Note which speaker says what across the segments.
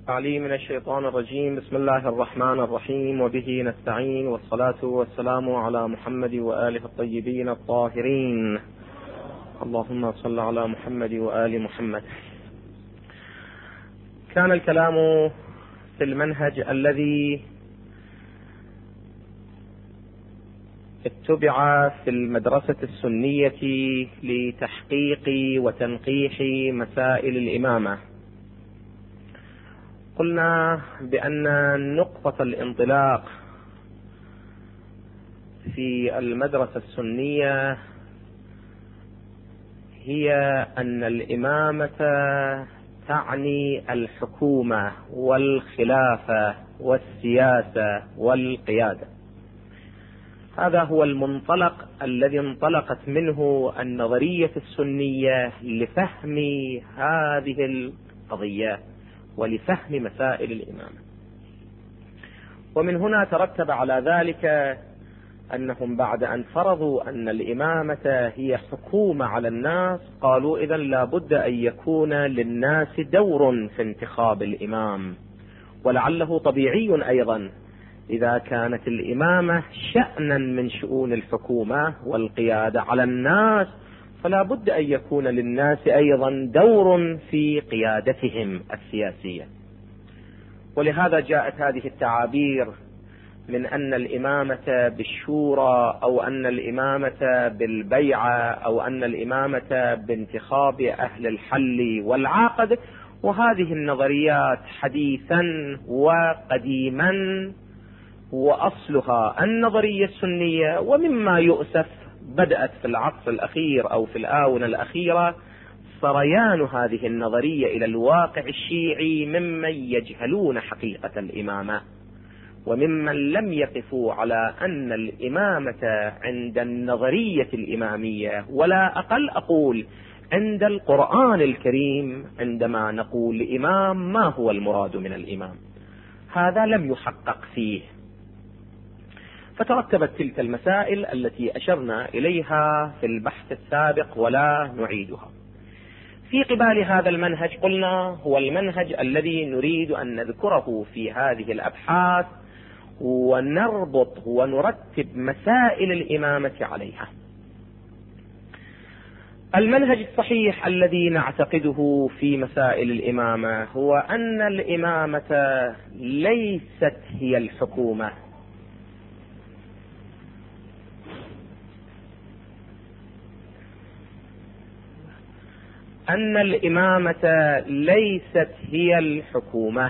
Speaker 1: علي من الشيطان الرجيم. بسم الله الرحمن الرحيم، وبه نستعين، والصلاة والسلام على محمد وآله الطيبين الطاهرين. اللهم صل على محمد وآل محمد. كان الكلام في المنهج الذي اتبع في المدرسة السنية لتحقيق وتنقيح مسائل الإمامة. قلنا بأن نقطة الانطلاق في المدرسة السنية هي أن الإمامة تعني الحكومة والخلافة والسياسة والقيادة. هذا هو المنطلق الذي انطلقت منه النظرية السنية لفهم هذه القضية ولفهم مسائل الإمامة. ومن هنا ترتب على ذلك أنهم بعد أن فرضوا أن الإمامة هي حكومة على الناس، قالوا إذن لا بد أن يكون للناس دور في انتخاب الإمام، ولعله طبيعي أيضا إذا كانت الإمامة شأنا من شؤون الحكومة والقيادة على الناس، فلا بد أن يكون للناس أيضا دور في قيادتهم السياسية. ولهذا جاءت هذه التعابير من أن الإمامة بالشورى، أو أن الإمامة بالبيعة، أو أن الإمامة بانتخاب أهل الحل والعقد. وهذه النظريات حديثا وقديما وأصلها النظرية السنية، ومما يؤسف بدأت في العصر الأخير أو في الآونة الأخيرة سريان هذه النظرية إلى الواقع الشيعي ممن يجهلون حقيقة الإمامة، وممن لم يقفوا على أن الإمامة عند النظرية الإمامية، ولا أقل أقول عند القرآن الكريم عندما نقول إمام ما هو المراد من الإمام، هذا لم يحقق فيه. فترتبت تلك المسائل التي أشرنا إليها في البحث السابق ولا نعيدها. في قبال هذا المنهج قلنا هو المنهج الذي نريد أن نذكره في هذه الأبحاث ونربط ونرتب مسائل الإمامة عليها. المنهج الصحيح الذي نعتقده في مسائل الإمامة هو أن الإمامة ليست هي الحكومة، أن الإمامة ليست هي الحكومة،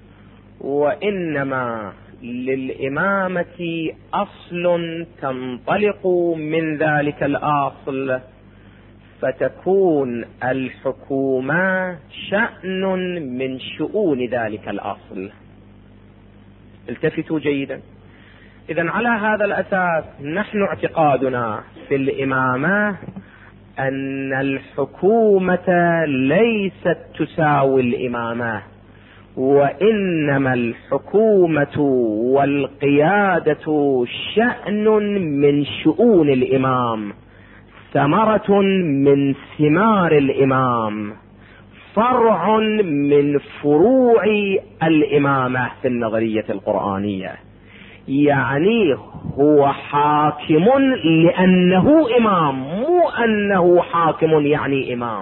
Speaker 1: وإنما للإمامة أصل تنطلق من ذلك الأصل، فتكون الحكومة شأن من شؤون ذلك الأصل. التفتوا جيدا. إذن على هذا الأساس نحن اعتقادنا في الإمامة أن الحكومة ليست تساوي الإمامة، وإنما الحكومة والقيادة شأن من شؤون الإمام، ثمرة من ثمار الإمام، فرع من فروع الإمامة في النظرية القرآنية. يعني هو حاكم لأنه إمام، مو أنه حاكم يعني إمام.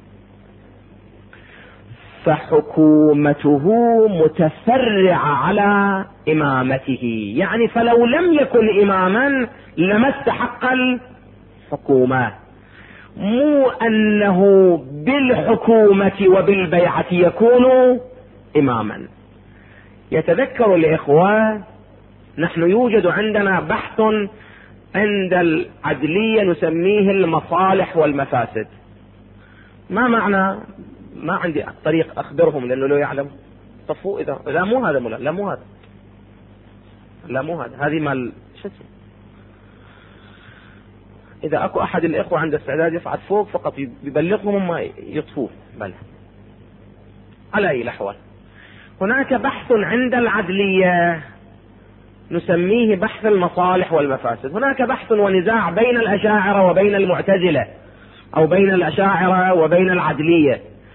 Speaker 1: فحكومته متفرعة على إمامته، يعني فلو لم يكن إماما لما استحق الحكومة، مو أنه بالحكومة وبالبيعة يكون إماما. يتذكر الإخوة نحن يوجد عندنا بحث عند العدلية نسميه المصالح والمفاسد. ما معنى؟ ما عندي طريق أخبرهم لأنه لو يعلم طفوا إذا لا مو هذا لا مو هذا لا مو هذا هذه مال شو اسمه. إذا أكو أحد الإخوة عنده استعداد يصعد فوق فقط يبلغهم ما يطفوه. بل على أي الأحوال هناك بحث عند العدلية نسميه بحث المصالح والمفاسد. هناك بحث ونزاع بين الأشاعرة وبين المعتزلة، أو بين الأشاعرة وبين العدلية،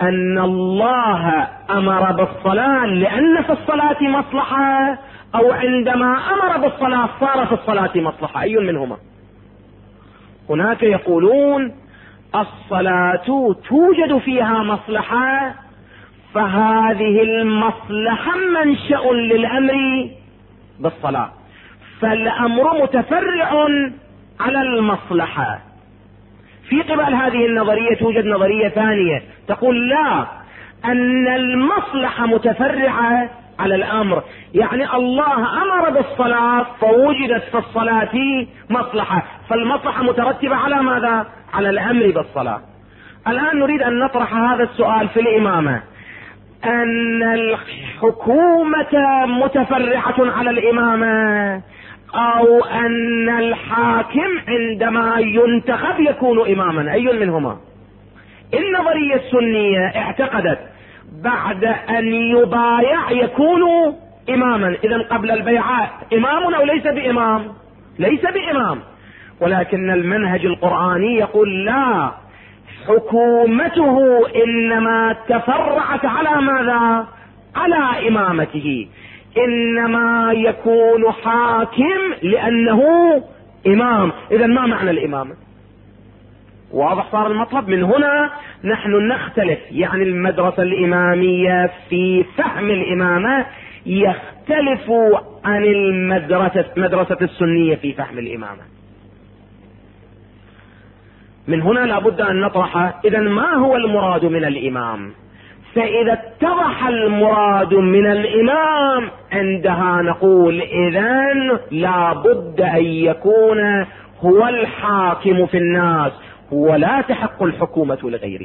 Speaker 1: أن الله أمر بالصلاة لأن في الصلاة مصلحة، أو عندما أمر بالصلاة صار في الصلاة مصلحة؟ أي منهما؟ هناك يقولون الصلاة توجد فيها مصلحة، فهذه المصلحة منشأ للأمر بالصلاة، فالأمر متفرع على المصلحة. في قبل هذه النظرية توجد نظرية ثانية تقول لا، أن المصلحة متفرعة على الأمر، يعني الله أمر بالصلاة فوجدت في الصلاة مصلحة، فالمصلحة مترتبة على ماذا؟ على الأمر بالصلاة. الآن نريد أن نطرح هذا السؤال في الإمامة، أن الحكومة متفرعة على الإمامة، أو أن الحاكم عندما ينتخب يكون إماما؟ أي منهما؟ النظرية السنية اعتقدت بعد أن يبايع يكون إماما، إذن قبل البيعة إمام أو ليس بإمام؟ ليس بإمام. ولكن المنهج القرآني يقول لا، حكومته إنما تفرعت على ماذا؟ على إمامته، إنما يكون حاكم لأنه إمام. إذن ما معنى الإمامة؟ واضح صار المطلب؟ من هنا نحن نختلف، يعني المدرسة الإمامية في فهم الإمامة يختلف عن مدرسة السنية في فهم الإمامة. من هنا لابد أن نطرح إذن ما هو المراد من الإمام؟ فإذا اتضح المراد من الإمام عندها نقول إذن لابد أن يكون هو الحاكم في الناس، ولا تحق الحكومة لغيره.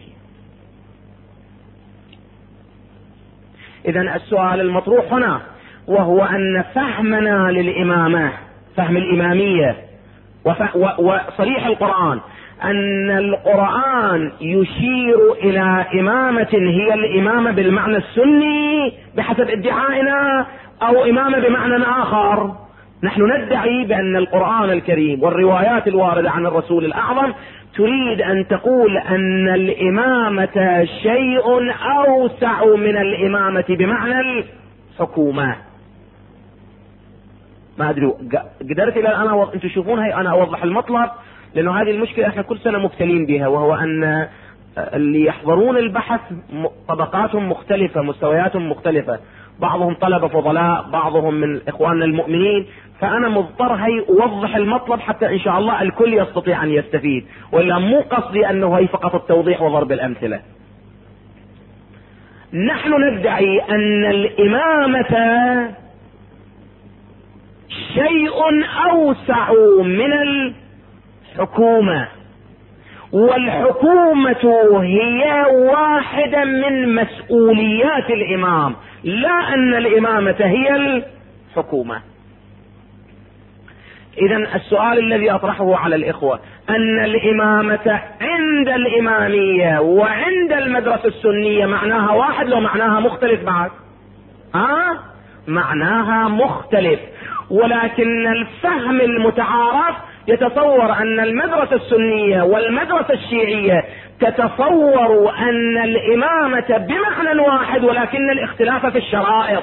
Speaker 1: إذن السؤال المطروح هنا وهو أن فهمنا للإمامة، فهم الإمامية وصريح القرآن، أن القرآن يشير إلى إمامة هي الإمامة بالمعنى السني بحسب ادعائنا، أو إمامة بمعنى آخر. نحن ندعي بأن القرآن الكريم والروايات الواردة عن الرسول الأعظم تريد أن تقول أن الإمامة شيء أوسع من الإمامة بمعنى الحكومة. ما أدري قدرت إلى الآن أنتم تشوفونها أنا أوضح المطلب، لأنه هذه المشكلة احنا كل سنة مبتلين بها، وهو أن اللي يحضرون البحث طبقاتهم مختلفة، مستوياتهم مختلفة، بعضهم طلبة فضلاء، بعضهم من إخواننا المؤمنين، فأنا مضطر هي أوضح المطلب حتى إن شاء الله الكل يستطيع أن يستفيد، ولا مو قصدي أنه هي فقط التوضيح وضرب الأمثلة. نحن ندعي أن الإمامة شيء أوسع من الحكومة، والحكومة هي واحدة من مسؤوليات الإمام، لا أن الإمامة هي الحكومة. إذن السؤال الذي أطرحه على الإخوة أن الإمامة عند الإمامية وعند المدرسة السنية معناها واحد لو معناها مختلف بعد؟ معناها مختلف، ولكن الفهم المتعارف يتصور أن المدرسة السنية والمدرسة الشيعية تتصور أن الإمامة بمعنى واحد، ولكن الاختلاف في الشرائط.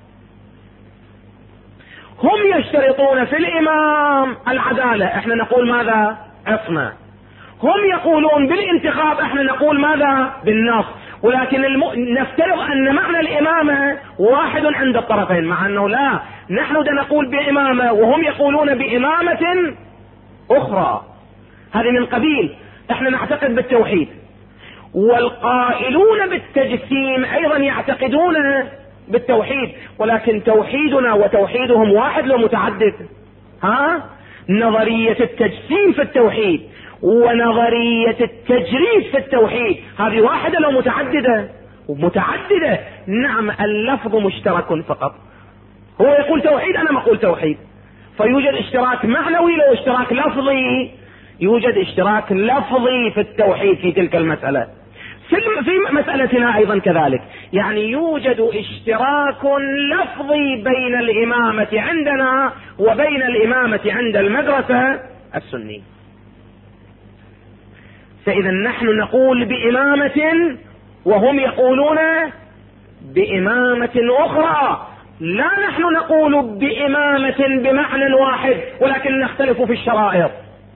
Speaker 1: هم يشترطون في الإمام العدالة، احنا نقول ماذا؟ عصمة. هم يقولون بالانتخاب، احنا نقول ماذا؟ بالنص. ولكن نفترض أن معنى الإمامة واحد عند الطرفين، مع أنه لا، نحن نقول بإمامة وهم يقولون بإمامة أخرى. هذه من قبيل احنا نعتقد بالتوحيد، والقائلون بالتجسيم أيضا يعتقدون بالتوحيد، ولكن توحيدنا وتوحيدهم واحد لو متعدد. نظرية التجسيم في التوحيد ونظرية التجريد في التوحيد هذه واحدة لو متعددة؟ متعددة. نعم، اللفظ مشترك فقط، هو يقول توحيد أنا أقول توحيد، فيوجد اشتراك معنوي لو اشتراك لفظي، يوجد اشتراك لفظي في التوحيد في تلك المسألة. في مسألتنا أيضا كذلك، يعني يوجد اشتراك لفظي بين الإمامة عندنا وبين الإمامة عند المدرسة السنية. فإذا نحن نقول بإمامة وهم يقولون بإمامة أخرى. لا نحن نقول بإمامة بمعنى واحد، ولكن نختلف في الشرائط.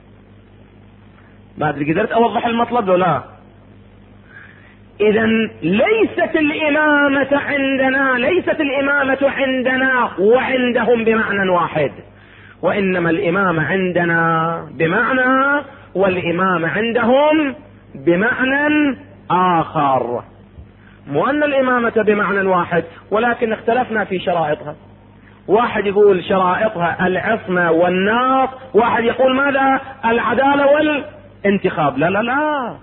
Speaker 1: ما أدري قدرت أوضح المطلب ولا لا؟ إذن ليست الإمامة عندنا وعندهم بمعنى واحد، وإنما الإمامة عندنا بمعنى، والإمامة عندهم بمعنى آخر. مو أن الإمامة بمعنى واحد، ولكن اختلفنا في شرائطها. واحد يقول شرائطها العصمة والناص، واحد يقول ماذا؟ العدالة والانتخاب. لا لا لا.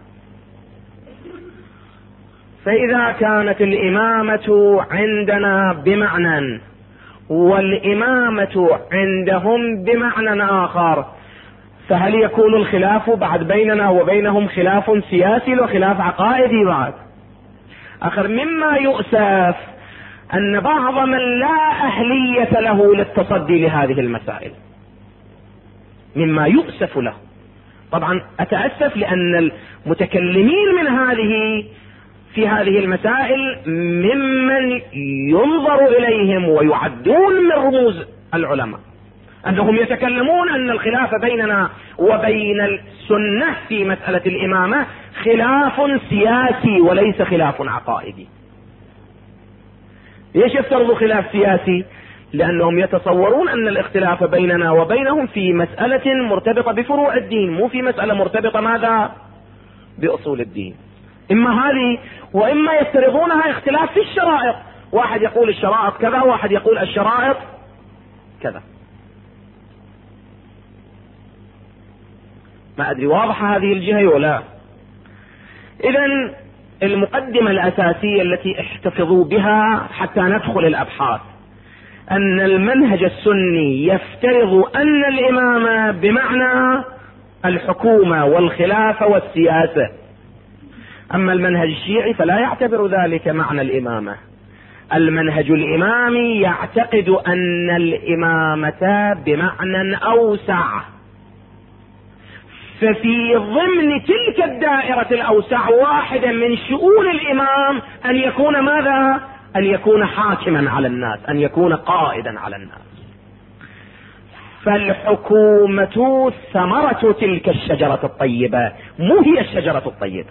Speaker 1: فإذا كانت الإمامة عندنا بمعنى والإمامة عندهم بمعنى آخر، فهل يكون الخلاف بعد بيننا وبينهم خلاف سياسي وخلاف عقائدي بعد؟ آخر مما يؤسف أن بعض من لا أهلية له للتصدي لهذه المسائل، مما يؤسف له. طبعا أتأسف لأن المتكلمين من في هذه المسائل ممن ينظر إليهم ويعدون من رموز العلماء، أنهم يتكلمون أن الخلاف بيننا وبين السنة في مسألة الإمامة خلاف سياسي وليس خلاف عقائدي. ليش يفترضوا خلاف سياسي؟ لأنهم يتصورون أن الاختلاف بيننا وبينهم في مسألة مرتبطة بفروع الدين، مو في مسألة مرتبطة ماذا؟ بأصول الدين. إما هذه، وإما يفترضونها اختلاف في الشرائط، واحد يقول الشرائط كذا، واحد يقول الشرائط كذا. ما أدري واضحة هذه الجهة ولا؟ إذن المقدمة الأساسية التي احتفظوا بها حتى ندخل الأبحاث، أن المنهج السني يفترض أن الإمامة بمعنى الحكومة والخلافة والسياسة، أما المنهج الشيعي فلا يعتبر ذلك معنى الإمامة. المنهج الإمامي يعتقد أن الإمامة بمعنى أوسع، ففي ضمن تلك الدائرة الأوسع واحدة من شؤون الإمام أن يكون ماذا؟ أن يكون حاكما على الناس، أن يكون قائدا على الناس. فالحكومة ثمرة تلك الشجرة الطيبة، مو هي الشجرة الطيبة.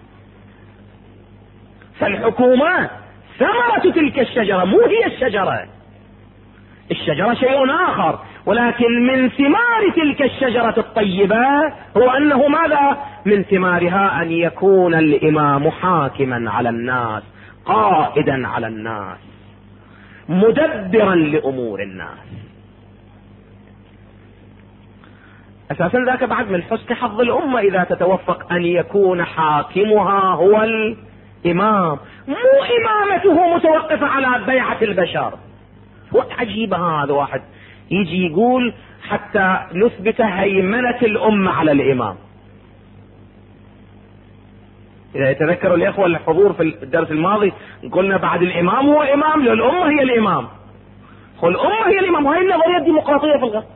Speaker 1: فالحكومة ثمرة تلك الشجرة، مو هي الشجرة. الشجرة شيء آخر، ولكن من ثمار تلك الشجرة الطيبة هو أنه ماذا؟ من ثمارها أن يكون الإمام حاكما على الناس، قائدا على الناس، مدبرا لأمور الناس. أساسا ذاك بعد من حسن حظ الأمة إذا تتوفق أن يكون حاكمها هو الإمام، مو إمامته متوقفة على بيعة البشر. عجيب هذا، واحد يجي يقول حتى نثبت هيمنة الأمة على الإمام. إذا يتذكروا الإخوة الحضور في الدرس الماضي قلنا بعد الإمام هو إمام، للأمة هي الإمام، الأمة هي الإمام. وهي النظرية الديمقراطية في الغرب،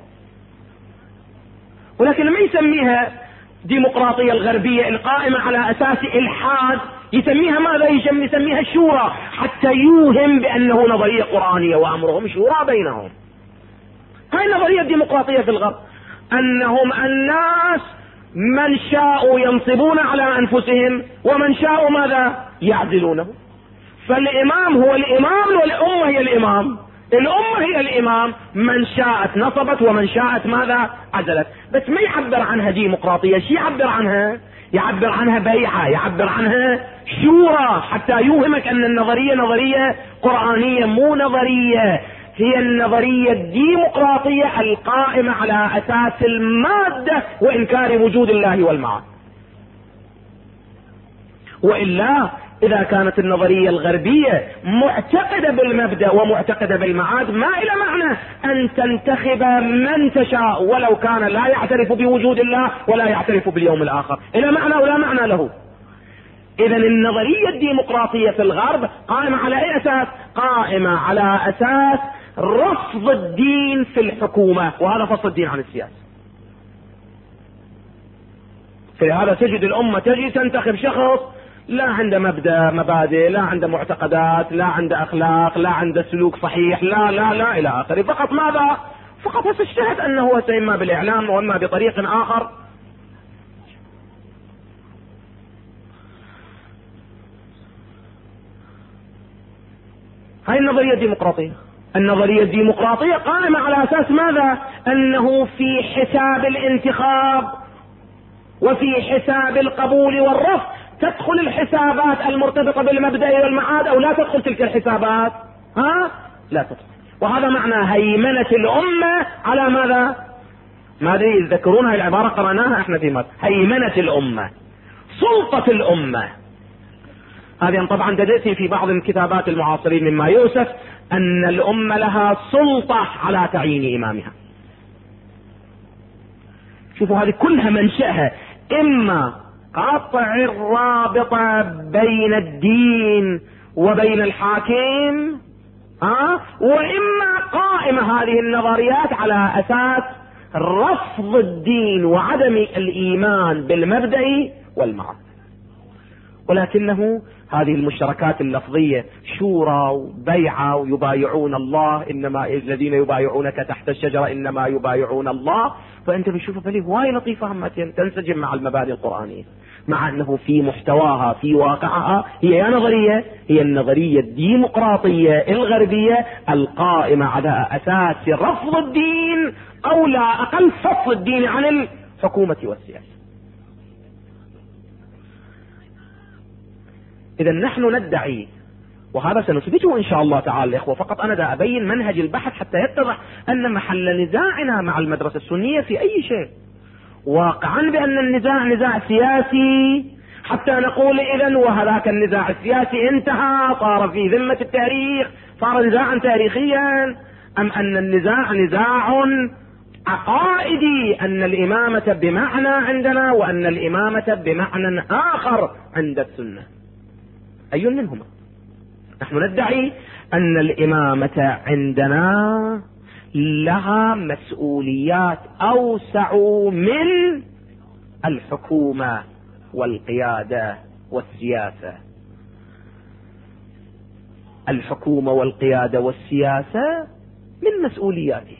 Speaker 1: ولكن لما يسميها ديمقراطية الغربية القائمة على أساس إلحاد، يسميها ماذا؟ يسميها شورى، حتى يوهم بأنه نظرية قرآنية وأمرهم شورى بينهم. هاي النظرية الديمقراطية في الغرب، أنهم الناس من شاءوا ينصبون على أنفسهم ومن شاءوا ماذا؟ يعزلونه. فالإمام هو الإمام والأمة هي الإمام، الأمة هي الإمام، من شاءت نصبت ومن شاءت ماذا؟ عزلت. بس ما يعبر عنها ديمقراطية، شي يعبر عنها؟ يعبر عنها بيعة، يعبر عنها شورى، حتى يوهمك أن النظرية نظرية قرآنية، مو نظرية، هي النظرية الديمقراطية القائمة على أساس المادة وإنكار وجود الله والمعاد. وإلا إذا كانت النظرية الغربية معتقدة بالمبدأ ومعتقدة بالمعاد، ما إلى معنى أن تنتخب من تشاء ولو كان لا يعترف بوجود الله ولا يعترف باليوم الآخر، إلى معنى ولا معنى له. إذن النظرية الديمقراطية في الغرب قائمة على أي أساس؟ قائمة على أساس رفض الدين في الحكومة، وهذا فصل الدين عن السياسة. في هذا تجد الأمة تجي تنتخب شخص لا عنده مبادئ، لا عنده معتقدات، لا عنده اخلاق، لا عنده سلوك صحيح، لا لا لا الى اخره. فقط ماذا؟ فقط اجتهد انه اما بالاعلام واما بطريق اخر. هاي النظرية الديمقراطية. النظرية الديمقراطية قائمة على اساس ماذا؟ انه في حساب الانتخاب وفي حساب القبول والرفض تدخل الحسابات المرتبطة بالمبدأ والمعاد او لا تدخل تلك الحسابات؟ لا تدخل. وهذا معنى هيمنة الامة على ماذا؟ ما ادري يذكرون هاي العبارة قرأناها احنا في مصر. هيمنة الامة، سلطة الامة. هذه طبعا تأتي في بعض الكتابات المعاصرين مما يوصف ان الامة لها سلطة على تعيين امامها. شوفوا هذه كلها منشأها اما قطع الرابطة بين الدين وبين الحاكم، واما قائمة هذه النظريات على اساس رفض الدين وعدم الايمان بالمبدأ والمعاد. ولكنه هذه المشتركات اللفظية شورى وبيعة ويبايعون الله، انما الذين يبايعونك تحت الشجرة انما يبايعون الله. فانت بتشوفها فليه هواي لطيفة هم تنسجم مع المبادئ القرآنية، مع انه في محتواها في واقعها هي نظرية، هي النظرية الديمقراطية الغربية القائمة على اساس رفض الدين او لا اقل فصل الدين عن الحكومة والسياسة. اذا نحن ندعي، وهذا سنثبته ان شاء الله تعالى يا اخوة، فقط انا دا ابين منهج البحث حتى يتضح ان محل نزاعنا مع المدرسة السنية في اي شيء واقعا بان النزاع نزاع سياسي، حتى نقول اذا وهذاك النزاع السياسي انتهى صار في ذمة التاريخ، صار نزاعا تاريخيا، ام ان النزاع نزاع عقائدي، ان الامامة بمعنى عندنا وان الامامة بمعنى اخر عند السنة. أي منهما؟ نحن ندعي أن الإمامة عندنا لها مسؤوليات أوسع من الحكومة والقيادة والسياسة. الحكومة والقيادة والسياسة من مسؤولياته،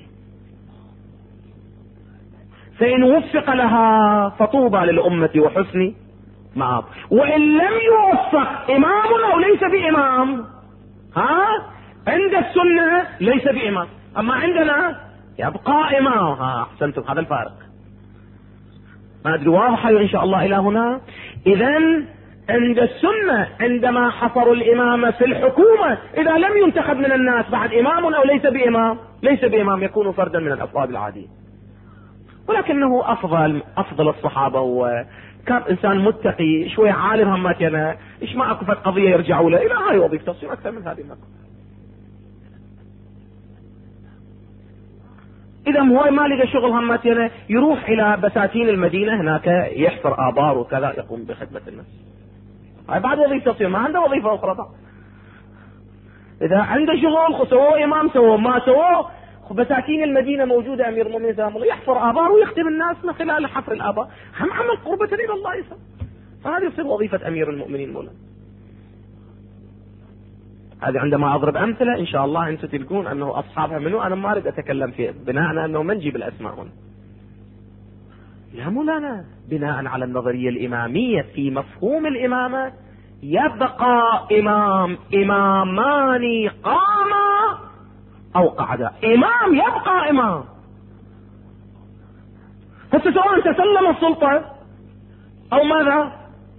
Speaker 1: فإن وفق لها فطوبى للأمة وحسن معه، وإن لم يوفق إمام أو ليس بإمام، عند السنة ليس بإمام، أما عندنا يبقى إمام. أحسنتم، هذا الفارق. ما أدري واضحة إن شاء الله إلى هنا. إذن عند السنة عندما حصروا الإمامة في الحكومة، إذا لم ينتخب من الناس بعد إمام أو ليس بإمام يكون فردا من الأفراد العاديين. ولكنه أفضل الصحابة وكان إنسان متقي شوية عالم هماتنا، إيش ما أكو قضية يرجعوا له إلى هاي وظيفة تصير أكثر من هذه المكان. إذا هو ما لقى شغل هماتنا يروح إلى بساتين المدينة هناك يحفر آبار وكذا يقوم بخدمة الناس. هاي بعد وظيفة تصير، ما عنده وظيفة أخرى. إذا عنده شغل سووه إمام سووه ما سووه، بساتين المدينة موجودة أمير المؤمنين سلام الله يحفر آبار ويخدم الناس من خلال حفر الآبار، هم عمل قربة إلى الله يسلم. فهذه يصير وظيفة أمير المؤمنين مولانا. هذه عندما أضرب أمثلة إن شاء الله أنتم تلقون أنه أصحابها منه، أنا ما أريد أتكلم فيه بناء على أنه ما نجيب الأسماء هنا. لا مولانا، بناء على النظرية الإمامية في مفهوم الإمامة يبقى إمامان قاما أو قعدا. إمام يبقى إمام، سواء تسلم السلطة أو ماذا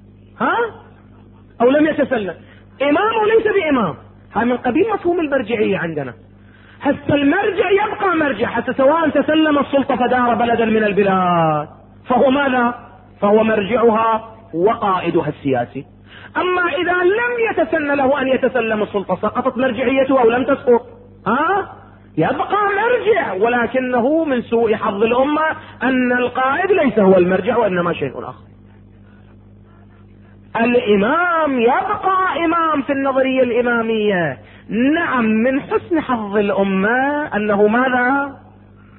Speaker 1: أو لم يتسلم، إمام وليس بإمام. هذا من قبيل مفهوم المرجعية عندنا. حتى المرجع يبقى مرجع، حتى سواء تسلم السلطة فدار بلدا من البلاد فهو ماذا؟ فهو مرجعها وقائدها السياسي. أما إذا لم يتسنى له أن يتسلم السلطة سقطت مرجعيته أو لم تسقط، يبقى مرجع، ولكنه من سوء حظ الأمة أن القائد ليس هو المرجع وإنما شيء آخر. الإمام يبقى إمام في النظرية الإمامية، نعم، من حسن حظ الأمة أنه ماذا؟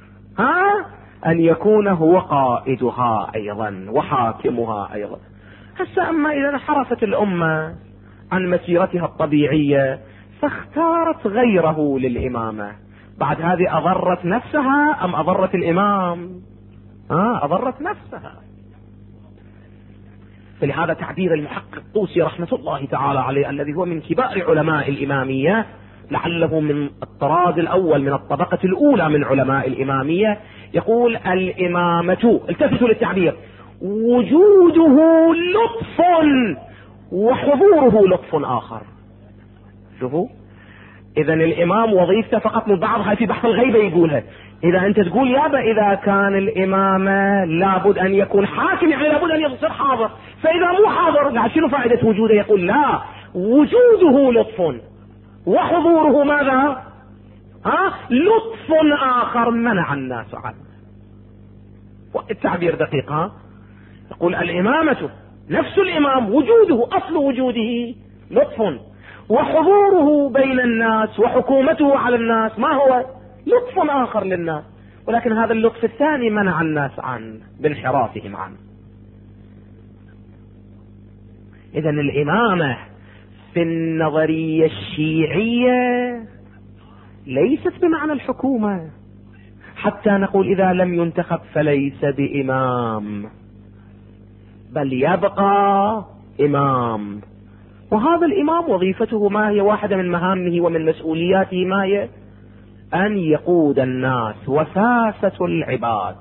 Speaker 1: أن يكون هو قائدها أيضا وحاكمها أيضا. هسه أما إذا انحرفت الأمة عن مسيرتها الطبيعية فاختارت غيره للإمامة، بعد هذه أضرت نفسها أم أضرت الإمام؟ أضرت نفسها. فلهذا تعبير المحقق طوسي رحمة الله تعالى عليه الذي هو من كبار علماء الإمامية، لعله من الطراز الأول من الطبقة الأولى من علماء الإمامية، يقول الإمامة، التفتوا للتعبير، وجوده لطف وحضوره لطف آخر. شوفوا، إذا الإمام وظيفته فقط من بعضها في بحث الغيبة يقولها. إذا أنت تقول يابا إذا كان الإمامة لابد أن يكون حاكم يعني لابد أن يصير حاضر، فإذا مو حاضر قاعد شنو فائدة وجوده؟ يقول لا، وجوده لطف وحضوره ماذا؟ لطف آخر منع الناس عنه. التعبير دقيق. يقول الإمامة نفس الإمام وجوده أصل وجوده لطف، وحضوره بين الناس وحكومته على الناس ما هو؟ لطف آخر للناس، ولكن هذا اللطف الثاني منع الناس عنه بانحرافهم عنه. إذن الإمامة في النظرية الشيعية ليست بمعنى الحكومة، حتى نقول إذا لم ينتخب فليس بإمام، بل يبقى إمام. وهذا الإمام وظيفته ما هي؟ واحدة من مهامه ومن مسؤولياته ما هي؟ أن يقود الناس وساسة العباد.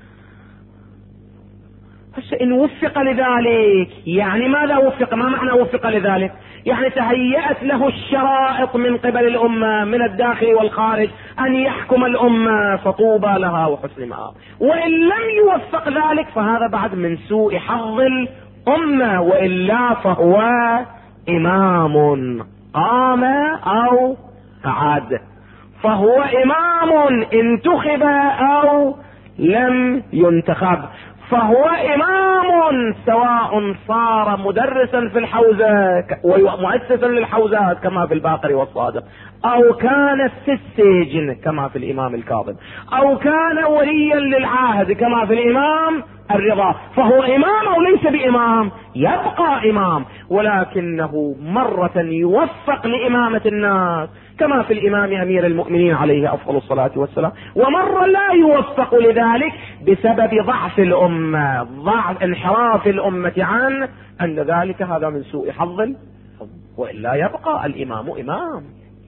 Speaker 1: إن وفق لذلك يعني ماذا وفق؟ ما معنى وفق لذلك؟ يعني تهيأت له الشرائط من قبل الأمة من الداخل والخارج أن يحكم الأمة، فطوبى لها وحسن مآب. وإن لم يوفق ذلك فهذا بعد من سوء حظ الأمة، وإلا فهو إمام قام أو قعد، فهو إمام انتخب أو لم ينتخب، فهو إمام سواء صار مدرسا في الحوزة ومؤسسا للحوزات كما في الباقر والصادق، أو كان في السجن كما في الإمام الكاظم، أو كان وليا للعاهد كما في الإمام الرضا، فهو إمام أو ليس بإمام؟ يبقى إمام، ولكنه مرة يوفق لإمامة الناس كما في الإمام أمير المؤمنين عليه أفضل الصلاة والسلام، ومرة لا يوفق لذلك بسبب ضعف الأمة، ضعف انحراف الأمة عنه، أن ذلك هذا من سوء حظ، وإلا يبقى الإمام إمام.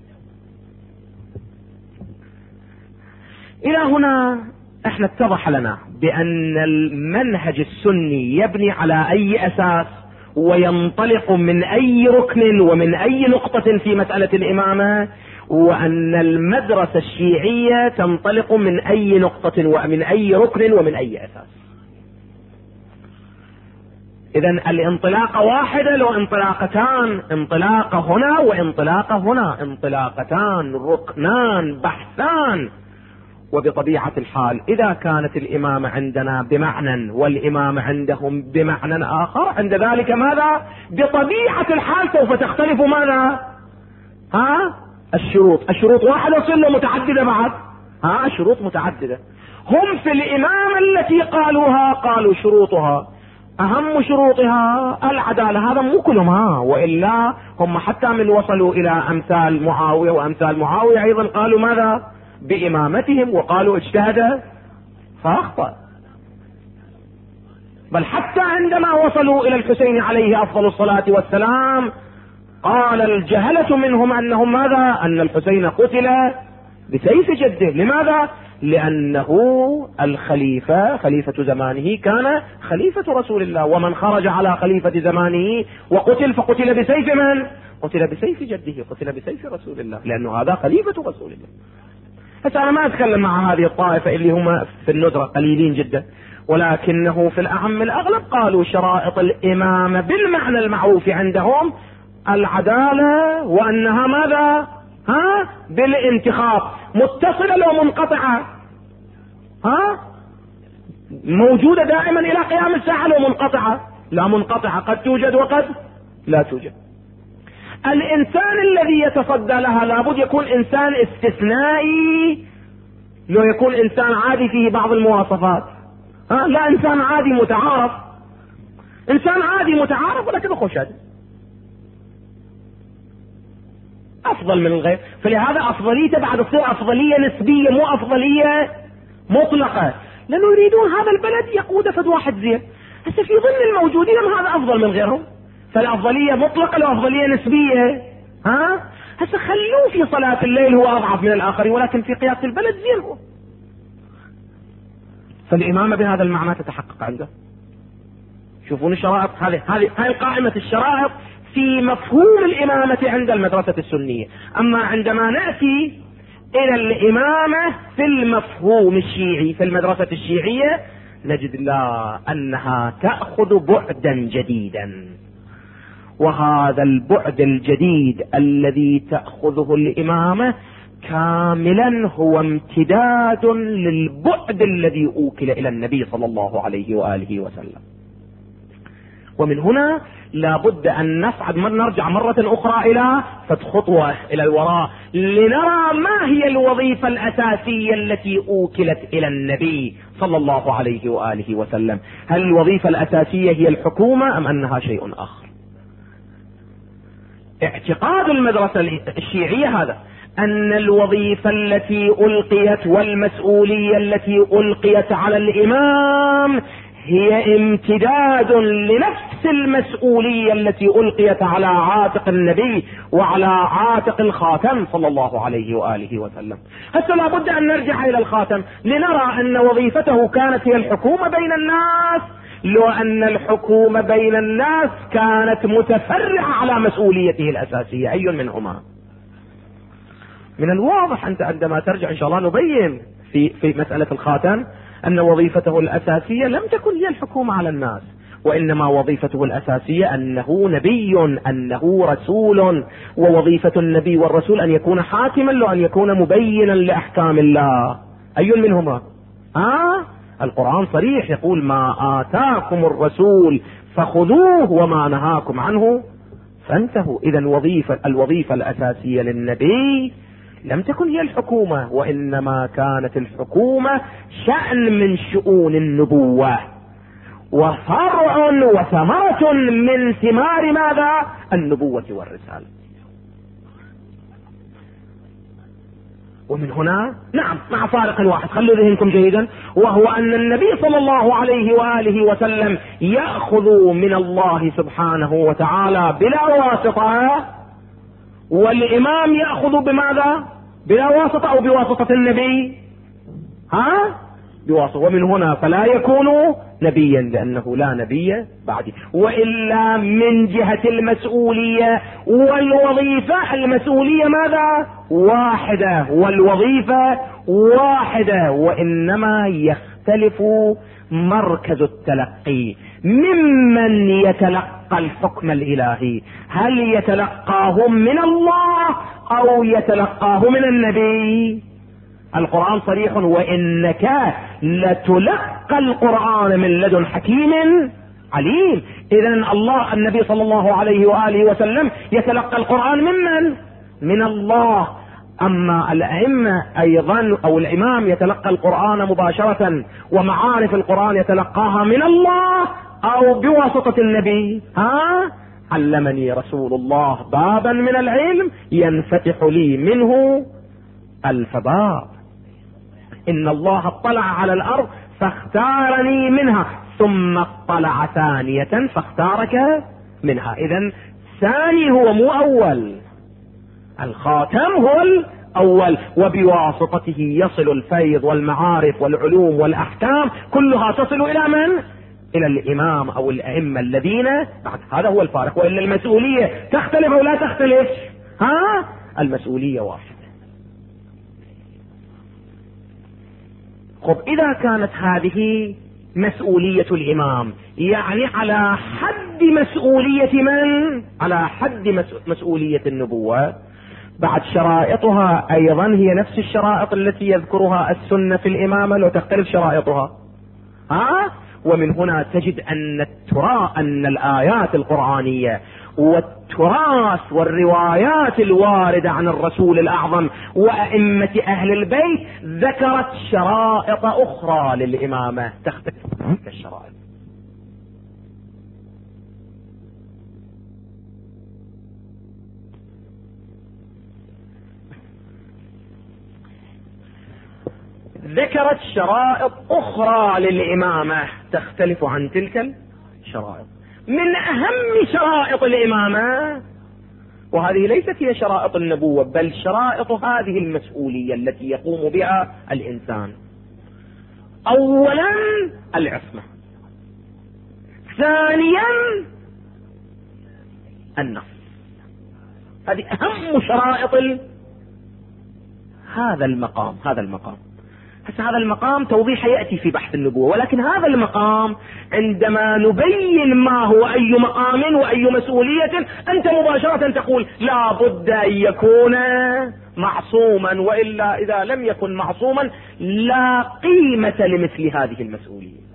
Speaker 1: إلى هنا احنا اتضح لنا بأن المنهج السني يبني على أي أساس وينطلق من أي ركن ومن أي نقطة في مسألة الإمامة، وأن المدرسة الشيعية تنطلق من أي نقطة ومن أي ركن ومن أي أساس. إذن الانطلاقة واحدة لو انطلاقتان، انطلاقة هنا وانطلاقة هنا، انطلاقتان ركنان بحثان. وبطبيعة الحال إذا كانت الإمامة عندنا بمعنى والإمامة عندهم بمعنى آخر، عند ذلك ماذا؟ بطبيعة الحال سوف تختلف ماذا؟ الشروط واحدة ولا متعددة بعد؟ شروط متعددة. هم في الإمامة التي قالوا شروطها أهم شروطها العدالة، هذا مو كلهم وإلا هم حتى من وصلوا إلى أمثال معاوية وأمثال معاوية أيضا قالوا ماذا؟ بإمامتهم، وقالوا اجتهد فأخطأ. بل حتى عندما وصلوا إلى الحسين عليه أفضل الصلاة والسلام قال الجهلة منهم أنهم ماذا؟ أن الحسين قتل بسيف جده. لماذا؟ لأنه الخليفة، خليفة زمانه كان خليفة رسول الله، ومن خرج على خليفة زمانه وقتل فقتل بسيف من؟ قتل بسيف جده، قتل بسيف رسول الله، لأنه هذا خليفة رسول الله. بس أنا ما أتكلم مع هذه الطائفة اللي هم في الندرة قليلين جدا، ولكنه في الأعم الأغلب قالوا شرائط الإمامة بالمعنى المعروف عندهم العدالة، وأنها ماذا؟ بالانتخاب. متصلة لو منقطعة؟ موجودة دائما إلى قيام الساعة لو منقطعة؟ لا منقطعة، قد توجد وقد لا توجد. الإنسان الذي يتصدى لها لابد يكون إنسان استثنائي، لو يكون إنسان عادي فيه بعض المواصفات، لا إنسان عادي متعارف. انسان عادي متعارف ولكنه خشد افضل من الغير، فلهذا افضليته بعد تصير افضليه نسبيه مو افضليه مطلقه، لانه يريدون هذا البلد يقود فد واحد زين. هسه في ضمن الموجودين هذا افضل من غيرهم، فالافضليه مطلقه لو افضليه نسبيه. هسه خلوه في صلاه الليل هو اضعف من الاخرين، ولكن في قياده البلد زين هو، فالامامه بهذا المعنى تتحقق عنده. شوفون الشرائط هذه قائمه الشرائط في مفهوم الامامه عند المدرسه السنيه. اما عندما ناتي الى الامامه في المفهوم الشيعي في المدرسه الشيعيه نجد لا انها تاخذ بعدا جديدا، وهذا البعد الجديد الذي تاخذه الامامه كاملا هو امتداد للبعد الذي اوكل الى النبي صلى الله عليه واله وسلم. ومن هنا لابد ان نصعد نرجع مرة اخرى الى خطوة الى الوراء لنرى ما هي الوظيفة الاساسية التي اوكلت الى النبي صلى الله عليه واله وسلم. هل الوظيفة الاساسية هي الحكومة ام انها شيء اخر؟ اعتقاد المدرسة الشيعية هذا، ان الوظيفة التي القيت والمسؤولية التي القيت على الامام هي امتداد لنفس المسؤولية التي ألقيت على عاتق النبي وعلى عاتق الخاتم صلى الله عليه وآله وسلم. هسه لابد أن نرجع إلى الخاتم لنرى أن وظيفته كانت هي الحكومة بين الناس، لو أن الحكومة بين الناس كانت متفرعة على مسؤوليته الأساسية. أي منهما؟ من الواضح أنت عندما ترجع إن شاء الله نبين في مسألة الخاتم أن وظيفته الأساسية لم تكن هي الحكومة على الناس، وإنما وظيفته الأساسية أنه نبي، أنه رسول، ووظيفة النبي والرسول أن يكون حاكما وأن يكون مبينا لأحكام الله. أي منهما؟ القرآن صريح يقول ما آتاكم الرسول فخذوه وما نهاكم عنه فانتهوا. إذا الوظيفة الأساسية للنبي لم تكن هي الحكومة، وإنما كانت الحكومة شأن من شؤون النبوة وفرع وثمرة من ثمار ماذا؟ النبوة والرسالة. ومن هنا نعم مع فارق واحد خلوا ذهنكم جيدا، وهو أن النبي صلى الله عليه وآله وسلم يأخذ من الله سبحانه وتعالى بلا واسطة، والإمام يأخذ بماذا؟ بلا واسطة أو بواسطة النبي؟ بواسطة. ومن هنا فلا يكون نبيا لأنه لا نبي بعده. وإلا من جهة المسؤولية والوظيفة، المسؤولية ماذا؟ واحدة، والوظيفة واحدة، وإنما يختلف مركز التلقي ممن يتلقى الحكم الإلهي. هل يتلقاه من الله أو يتلقاه من النبي؟ القرآن صريح وإنك لتلقى القرآن من لدن حكيم عليم. إذن النبي صلى الله عليه وآله وسلم يتلقى القرآن ممن؟ من الله. أما الأئمة أيضا أو الإمام يتلقى القرآن مباشرة، ومعارف القرآن يتلقاها من الله أو بواسطة النبي. علمني رسول الله بابا من العلم ينفتح لي منه ألف باب. إن الله اطلع على الأرض فاختارني منها ثم اطلع ثانية فاختارك منها. إذن ثاني هو مو أول، الخاتم هو الأول، وبواسطته يصل الفيض والمعارف والعلوم والأحكام كلها تصل إلى من؟ إلى الإمام أو الأئمة الذين بعد. هذا هو الفارق. وإلا المسؤولية تختلف أو لا تختلف؟ المسؤولية واحدة. إذا كانت هذه مسؤولية الإمام، يعني على حد مسؤولية من؟ على حد مسؤولية النبوة. بعد شرائطها أيضا هي نفس الشرائط التي يذكرها السنة في الإمامة، لو تختلف شرائطها. ومن هنا تجد أن الآيات القرآنية والتراث والروايات الواردة عن الرسول الأعظم وأئمة أهل البيت ذكرت شرائط أخرى للإمامة تختلف عن الشرائط. ذكرت شرائط أخرى للإمامة تختلف عن تلك الشرائط. من أهم شرائط الإمامة، وهذه ليست هي شرائط النبوة بل شرائط هذه المسؤولية التي يقوم بها الإنسان، أولا العصمة، ثانيا النص. هذه أهم شرائط هذا المقام. هذا المقام توضيح يأتي في بحث النبوة، ولكن هذا المقام عندما نبين ما هو أي مقام وأي مسؤولية، أنت مباشرة تقول لا بد أن يكون معصوما، وإلا إذا لم يكن معصوما لا قيمة لمثل هذه المسؤولية.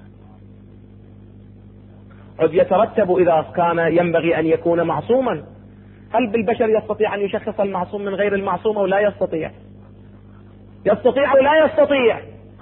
Speaker 1: قد يترتب إذا كان ينبغي أن يكون معصوما، هل بالبشر يستطيع أن يشخص المعصوم من غير المعصوم أو لا يستطيع؟ يستطيع أو لا يستطيع؟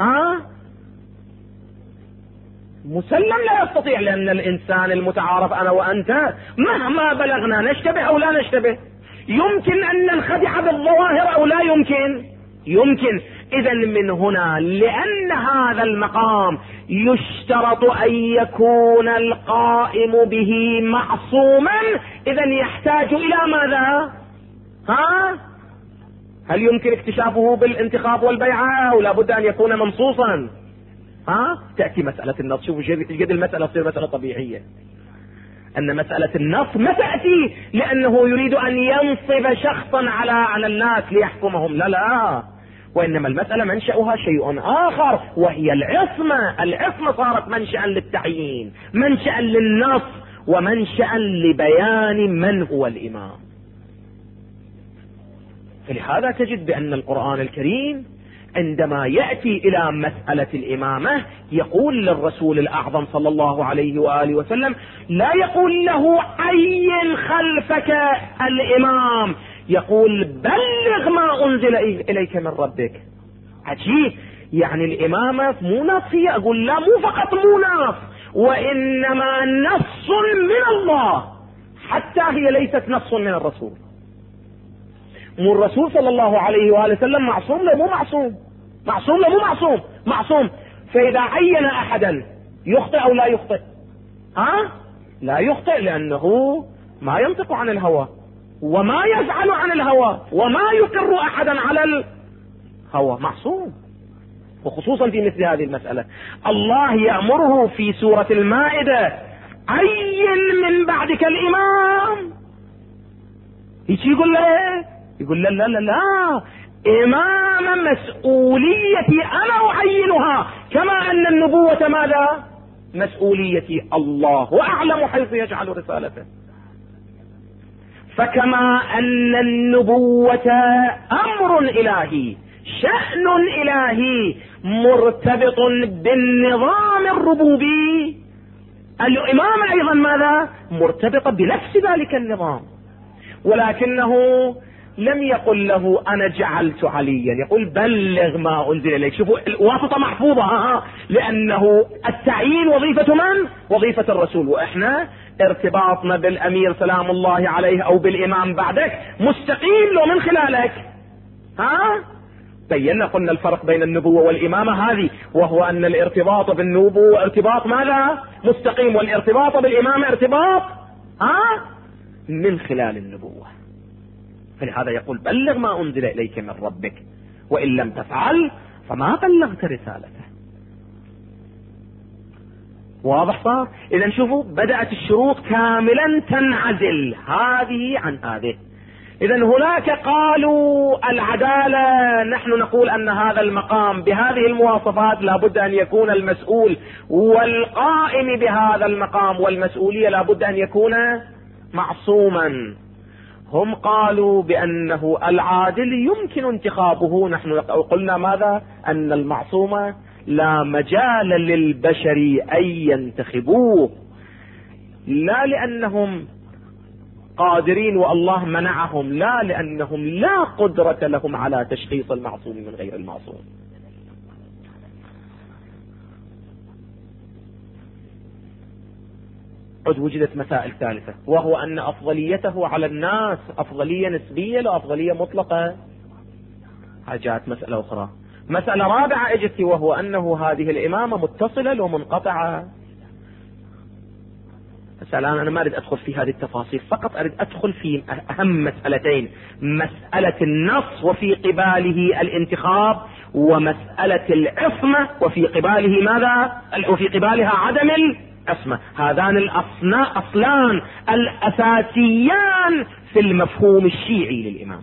Speaker 1: مسلم لا يستطيع، لأن الإنسان المتعارف أنا وأنت مهما بلغنا نشتبه أو لا نشتبه. يمكن أن ننخدع بالظواهر أو لا يمكن. إذا من هنا لأن هذا المقام يشترط أن يكون القائم به معصوما، إذا يحتاج إلى ماذا؟ هل يمكن اكتشافه بالانتخاب والبيعة أو لابد أن يكون منصوصا؟ تأتي مسألة النص. شوفوا جد المسألة تصير مسألة طبيعية، أن مسألة النص ما تأتي لأنه يريد أن ينصب شخصا على الناس ليحكمهم، لا، وإنما المسألة منشأها شيء آخر، وهي العصمة صارت منشأ للتعيين، منشأ للنص، ومنشأ لبيان من هو الإمام. فلهذا تجد بأن القرآن الكريم عندما يأتي إلى مسألة الإمامة يقول للرسول الأعظم صلى الله عليه وآله وسلم، لا يقول له عين خلفك الإمام، يقول بلغ ما أنزل إليك من ربك. عجيب، يعني الإمامة مو نصية، أقول لا، مو فقط مو نص، وإنما نص من الله، حتى هي ليست نص من الرسول. مو الرسول صلى الله عليه وآله وسلم معصوم لا مو معصوم. فإذا عين أحدا يخطئ أو لا يخطئ؟ لا يخطئ، لأنه ما ينطق عن الهوى وما يفعل عن الهوى وما يقر أحدا على الهوى، معصوم. وخصوصا في مثل هذه المسألة الله يأمره في سورة المائدة عين من بعدك الإمام، يقول لا إمام مسؤوليتي أنا أعينها، كما أن النبوة ماذا؟ مسؤوليتي، الله أعلم حيث يجعل رسالته. فكما أن النبوة أمر إلهي، شأن إلهي مرتبط بالنظام الربوبي، الإمام أيضا ماذا؟ مرتبط بنفس ذلك النظام، ولكنه لم يقل له أنا جعلت عليا، يقول بلغ ما أنزل إليك. شوفوا الواسطة محفوظة، لأنه التعيين وظيفة من؟ وظيفة الرسول، وإحنا ارتباطنا بالأمير سلام الله عليه أو بالإمام بعدك مستقيم لو من خلالك. بينا قلنا الفرق بين النبوة والإمامة هذه، وهو أن الارتباط بالنبوة ارتباط ماذا؟ مستقيم، والارتباط بالإمامة ارتباط من خلال النبوة. فلهذا يقول بلغ ما أنزل إليك من ربك، وإن لم تفعل فما بلغت رسالته. واضح صار؟ إذا شوفوا بدأت الشروط كاملا تنعزل هذه عن هذه. إذا هناك قالوا العدالة، نحن نقول أن هذا المقام بهذه المواصفات لابد أن يكون المسؤول والقائم بهذا المقام والمسؤولية لابد أن يكون معصوما. هم قالوا بأنه العادل يمكن انتخابه، نحن قلنا ماذا؟ أن المعصوم لا مجال للبشر أن ينتخبوه، لا لأنهم قادرين والله منعهم، لا، لأنهم لا قدرة لهم على تشخيص المعصوم من غير المعصوم. قد وجدت مسائل ثالثة، وهو أن أفضليته على الناس أفضلية نسبية لا أفضلية مطلقة. جاءت مسألة أخرى، مسألة رابعة اجت، وهو أنه هذه الإمامة متصلة لو منقطعة. بس الآن أنا ما أريد أدخل في هذه التفاصيل، فقط أريد أدخل في أهم مسألتين: مسألة النص وفي قباله الانتخاب، ومسألة العصمة وفي قباله ماذا؟ وفي قبالها عدم العصمة. هذان الأصلان الأساسيان في المفهوم الشيعي للإمام.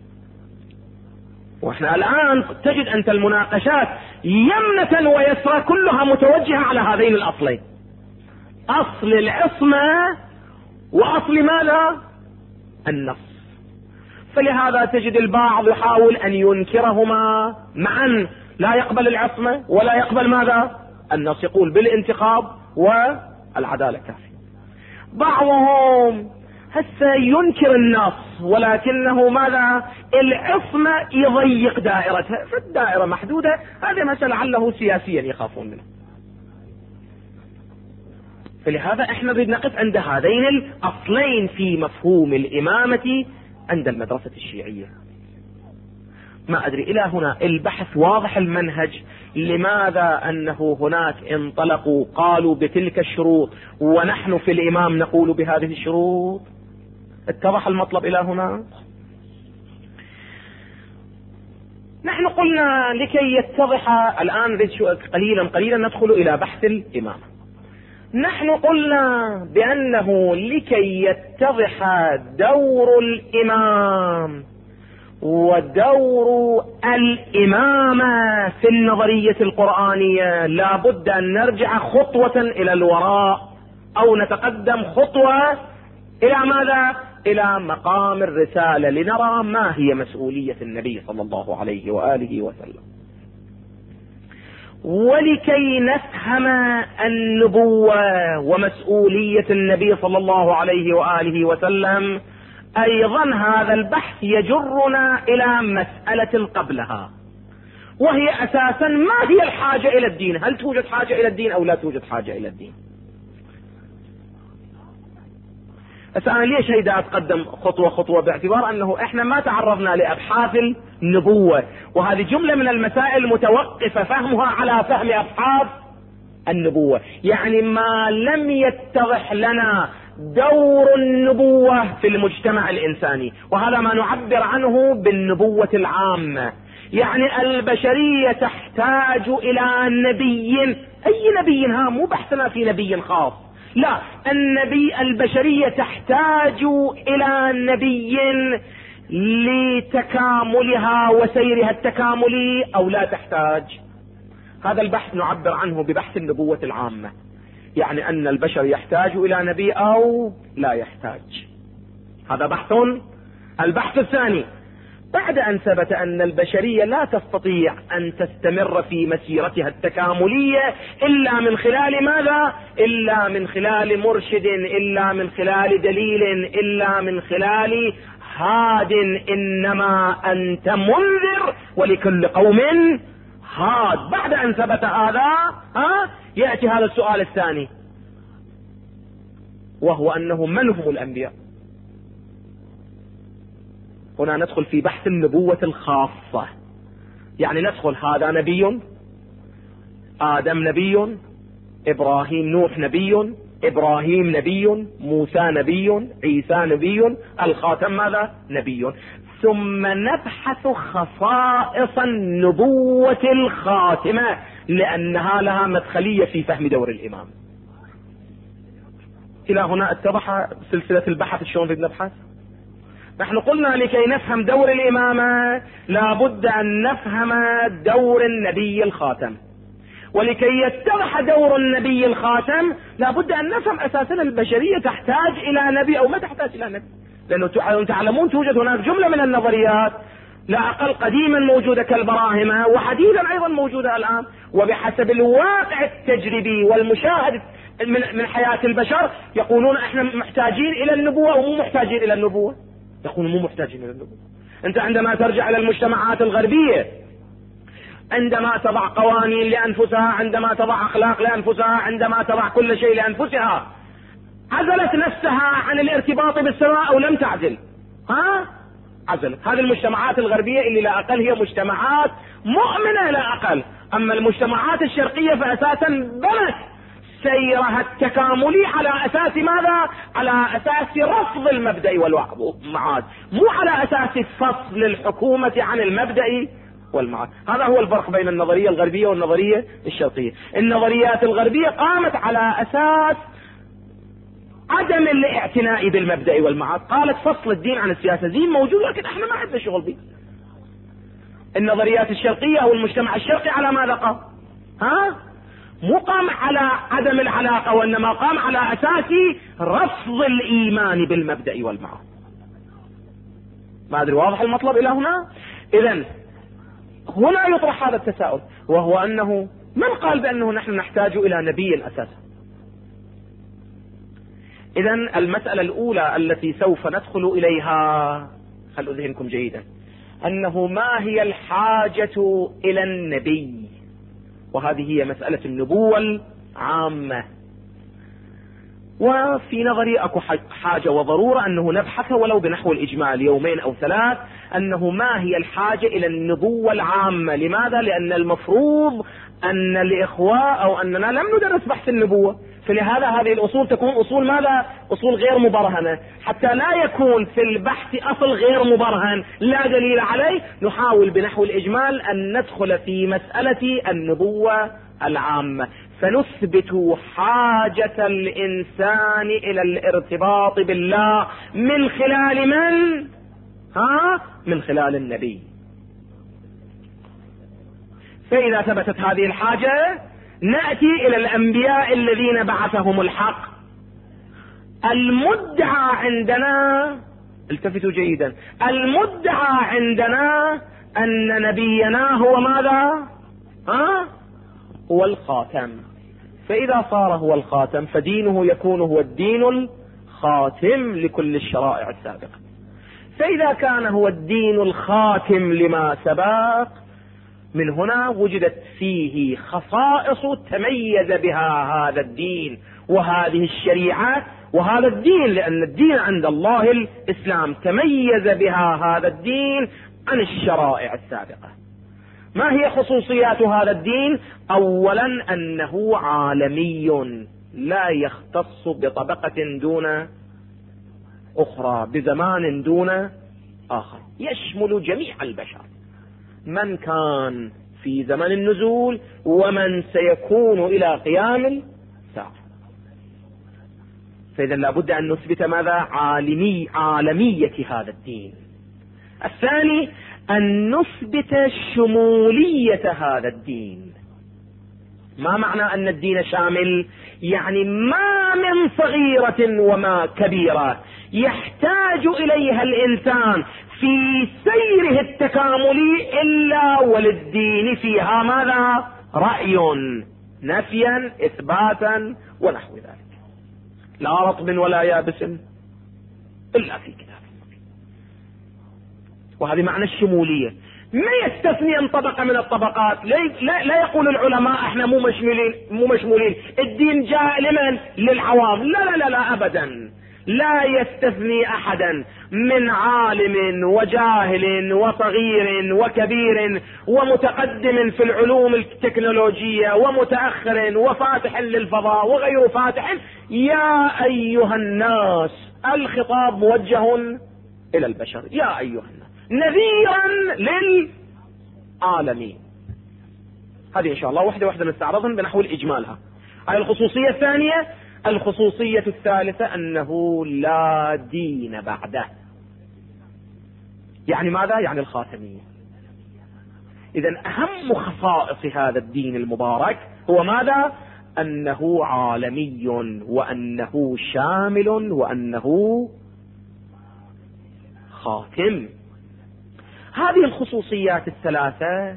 Speaker 1: واحنا الآن تجد أنت المناقشات يمنة ويسرى كلها متوجهة على هذين الأصلين: أصل العصمة وأصل ماذا؟ النص. فلهذا تجد البعض يحاول أن ينكرهما معا، لا يقبل العصمة ولا يقبل ماذا؟ النص، يقول بالانتخاب والعدالة كافية. بعضهم هسه ينكر النص ولكنه ماذا؟ العصمة يضيق دائرتها، فالدائرة محدودة. هذه مسألة لعله سياسيا يخافون منه. فلهذا احنا نريد نقف عند هذين الأصلين في مفهوم الإمامة عند المدرسة الشيعية. ما أدري إلى هنا البحث واضح المنهج. لماذا أنه هناك انطلقوا قالوا بتلك الشروط ونحن في الإمام نقول بهذه الشروط؟ اتضح المطلب إلى هنا؟ نحن قلنا لكي يتضح الآن قليلا ندخل إلى بحث الإمامة. نحن قلنا بأنه لكي يتضح دور الإمام ودور الإمامة في النظرية القرآنية لابد أن نرجع خطوة إلى الوراء، أو نتقدم خطوة إلى ماذا؟ إلى مقام الرسالة، لنرى ما هي مسؤولية النبي صلى الله عليه وآله وسلم. ولكي نفهم النبوة ومسؤولية النبي صلى الله عليه وآله وسلم أيضا هذا البحث يجرنا إلى مسألة قبلها، وهي أساسا ما هي الحاجة إلى الدين؟ هل توجد حاجة إلى الدين أو لا توجد حاجة إلى الدين؟ بس أنا ليش هيدا أتقدم خطوة خطوة؟ باعتبار أنه إحنا ما تعرضنا لأبحاث النبوة، وهذه جملة من المسائل المتوقفة فهمها على فهم أبحاث النبوة. يعني ما لم يتضح لنا دور النبوة في المجتمع الإنساني، وهذا ما نعبر عنه بالنبوة العامة. يعني البشرية تحتاج إلى نبي. أي نبي؟ مو بحثنا في نبي خاص، لا، البشرية تحتاج إلى نبي لتكاملها وسيرها التكاملي، أو لا تحتاج؟ هذا البحث نعبر عنه ببحث النبوة العامة، يعني أن البشر يحتاج إلى نبي أو لا يحتاج. هذا بحث. البحث الثاني: بعد أن ثبت أن البشرية لا تستطيع أن تستمر في مسيرتها التكاملية إلا من خلال ماذا؟ إلا من خلال مرشد، إلا من خلال دليل، إلا من خلال هاد. إنما أنت منذر ولكل قوم هاد. بعد أن ثبت هذا يأتي هذا السؤال الثاني، وهو أنه من هم الأنبياء؟ هنا ندخل في بحث النبوة الخاصة. يعني ندخل هذا نبي، آدم نبي، إبراهيم نوح نبي، إبراهيم نبي، موسى نبي، عيسى نبي، الخاتم ماذا؟ نبي. ثم نبحث خصائص النبوة الخاتمة لأنها لها مدخلية في فهم دور الإمام. إلى هنا اتضح سلسلة البحث شلون نريد نبحث. نحن قلنا لكي نفهم دور الإمامة لابد أن نفهم دور النبي الخاتم، ولكي يتضح دور النبي الخاتم لابد أن نفهم أساسا البشرية تحتاج إلى نبي أو ما تحتاج إلى نبي. لأنه تعلمون توجد هناك جملة من النظريات لا أقل قديما موجودة كالبراهمة، وحديثا أيضا موجودة الآن، وبحسب الواقع التجريبي والمشاهد من حياة البشر يقولون احنا محتاجين إلى النبوة ومو محتاجين إلى النبوة. يقولون مو محتاجين إلى النبوة. أنت عندما ترجع إلى المجتمعات الغربية، عندما تضع قوانين لأنفسها، عندما تضع أخلاق لأنفسها، عندما تضع كل شيء لأنفسها، عزلت نفسها عن الارتباط بالسماء أو لم تعزل؟ عزلت. هذه المجتمعات الغربية اللي لا أقل هي مجتمعات مؤمنة لا أقل. أما المجتمعات الشرقية فأساسا بنت سيرها التكاملي على أساس ماذا؟ على أساس رفض المبدأ والمعاد، مو على أساس فصل الحكومة عن المبدأ والمعاد. هذا هو الفرق بين النظرية الغربية والنظرية الشرقية. النظريات الغربية قامت على أساس عدم الاعتناء بالمبدأ والمعاد، قالت فصل الدين عن السياسة. دين موجود لكن احنا ما عندنا شغل به. النظريات الشرقية او المجتمع الشرقي على ماذا قام؟ مو قام على عدم العلاقة، وانما قام على اساس رفض الايمان بالمبدأ والمعاد. ما ادري واضح المطلب الى هنا؟ اذا هنا يطرح هذا التساؤل، وهو انه من قال بانه نحن نحتاج الى نبي اساسا؟ اذا المسألة الاولى التي سوف ندخل اليها، خلوا ذهنكم جيدا، انه ما هي الحاجة الى النبي، وهذه هي مسألة النبوة العامة. وفي نظري اكو حاجة وضرورة انه نبحث ولو بنحو الاجمال يومين او ثلاث، انه ما هي الحاجة الى النبوة العامة. لماذا؟ لان المفروض ان الاخوة او اننا لم ندرس بحث النبوة، فلهذا هذه الاصول تكون اصول ماذا؟ اصول غير مبرهنة. حتى لا يكون في البحث اصل غير مبرهن لا دليل عليه، نحاول بنحو الاجمال ان ندخل في مسألة النبوة العامة، فنثبت حاجة الانسان الى الارتباط بالله من خلال من؟ من خلال النبي. فاذا ثبتت هذه الحاجة نأتي الى الانبياء الذين بعثهم الحق. المدعى عندنا، التفتوا جيدا، المدعى عندنا ان نبينا هو ماذا؟ هو الخاتم. فاذا صار هو الخاتم فدينه يكون هو الدين الخاتم لكل الشرائع السابقة. فاذا كان هو الدين الخاتم لما سبق، من هنا وجدت فيه خصائص تميز بها هذا الدين وهذه الشريعة وهذا الدين، لأن الدين عند الله الإسلام، تميز بها هذا الدين عن الشرائع السابقة. ما هي خصوصيات هذا الدين؟ أولا أنه عالمي، لا يختص بطبقة دون أخرى، بزمان دون آخر، يشمل جميع البشر، من كان في زمن النزول ومن سيكون إلى قيام الساعة. فإذا لابد أن نثبت ماذا؟ عالمية هذا الدين. الثاني أن نثبت شمولية هذا الدين. ما معنى أن الدين شامل؟ يعني ما من صغيرة وما كبيرة يحتاج إليها الإنسان في سيره التكاملي إلا وللدين فيها ماذا؟ رأي، نفيا، إثباتا، ونحو ذلك. لا رطب ولا يابس إلا في كتاب. وهذه معنى الشمولية، ما يستثني ان طبقة من الطبقات. لا يقول العلماء احنا مو مشمولين، الدين جاء لمن؟ للعوام. لا ابدا، لا يستثني احدا من عالم وجاهل وصغير وكبير ومتقدم في العلوم التكنولوجية ومتأخر وفاتح للفضاء وغير فاتح. يا ايها الناس، الخطاب موجه الى البشر، يا ايها الناس، نذيرا للعالمين. هذه ان شاء الله وحدة نستعرضهم بنحو الاجمالها. هذه الخصوصية الثانية. الخصوصية الثالثة انه لا دين بعده. يعني ماذا؟ يعني الخاتمية. اذا اهم خصائص هذا الدين المبارك هو ماذا؟ انه عالمي، وانه شامل، وانه خاتم. هذه الخصوصيات الثلاثة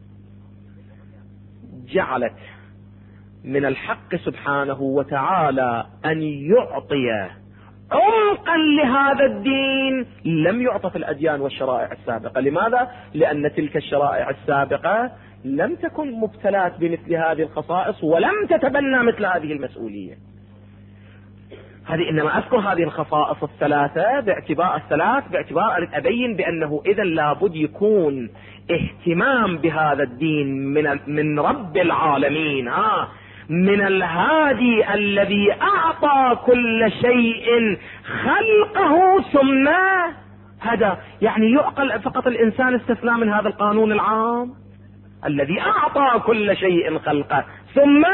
Speaker 1: جعلت من الحق سبحانه وتعالى أن يعطي عمقا لهذا الدين لم يعطى في الأديان والشرائع السابقة. لماذا؟ لأن تلك الشرائع السابقة لم تكن مبتلات بمثل هذه الخصائص ولم تتبنى مثل هذه المسؤولية. هذه إنما أذكر هذه الخصائص الثلاثة باعتبار أبين بأنه إذا لابد يكون اهتمام بهذا الدين من رب العالمين، من الهادي الذي أعطى كل شيء خلقه ثم هدى. يعني يعقل فقط الإنسان استثناء من هذا القانون العام الذي أعطى كل شيء خلقه ثم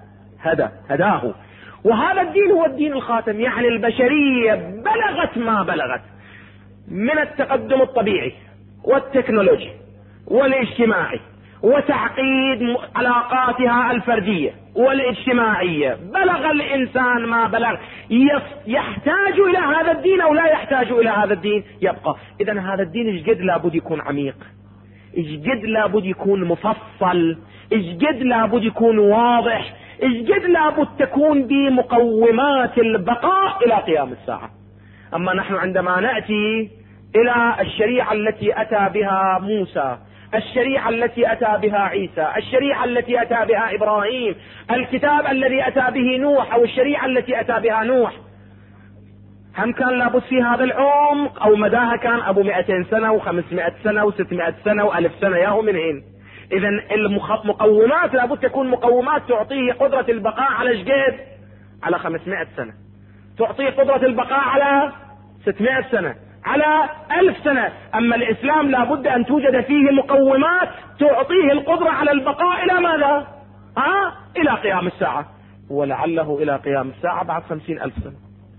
Speaker 1: هداه. وهذا الدين هو الدين الخاتم. يعني البشرية بلغت ما بلغت من التقدم الطبيعي والتكنولوجي والاجتماعي وتعقيد علاقاتها الفردية والاجتماعية. بلغ الإنسان ما بلغ. يحتاج إلى هذا الدين أو لا يحتاج إلى هذا الدين؟ يبقى. إذن هذا الدين اجد لابد يكون عميق، اجد لابد يكون مفصل، اجد لابد يكون واضح، اجد لابد تكون بمقومات البقاء إلى قيام الساعة. أما نحن عندما نأتي إلى الشريعة التي أتى بها موسى، الشريعة التي أتى بها عيسى، الشريعة التي أتى بها إبراهيم، الكتاب الذي أتى به نوح أو الشريعة التي أتى بها نوح، هم كان لابد في هذا العمق أو مداها كان أبو 200 سنة و500 سنة و600 سنة و1000 سنة ياهو من هين. إذن المقومات لابد تكون مقومات تعطيه قدرة البقاء على شقد؟ على 500 سنة، تعطيه قدرة البقاء على 600 سنة، على 1000 سنة. أما الإسلام لابد أن توجد فيه مقومات تعطيه القدرة على البقاء إلى ماذا؟ إلى قيام الساعة، ولعله إلى قيام الساعة بعد 50,000 سنة،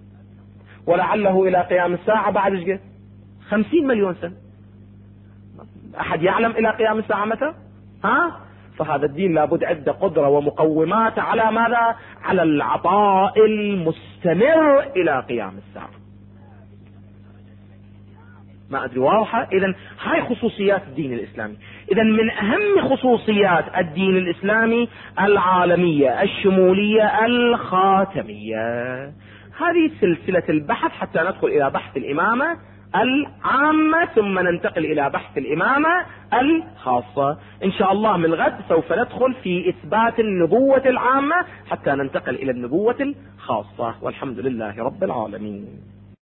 Speaker 1: ولعله إلى قيام الساعة بعد شقد 50 مليون سنة. أحد يعلم إلى قيام الساعة متى؟ فهذا الدين لابد عنده قدرة ومقومات على ماذا؟ على العطاء المستمر إلى قيام الساعة. ما أدري واضحة؟ إذن هاي خصوصيات الدين الإسلامي. إذن من أهم خصوصيات الدين الإسلامي العالمية الشمولية الخاتمية. هذه سلسلة البحث حتى ندخل إلى بحث الإمامة العامة ثم ننتقل إلى بحث الإمامة الخاصة. إن شاء الله من غد سوف ندخل في إثبات النبوة العامة حتى ننتقل إلى النبوة الخاصة، والحمد لله رب العالمين.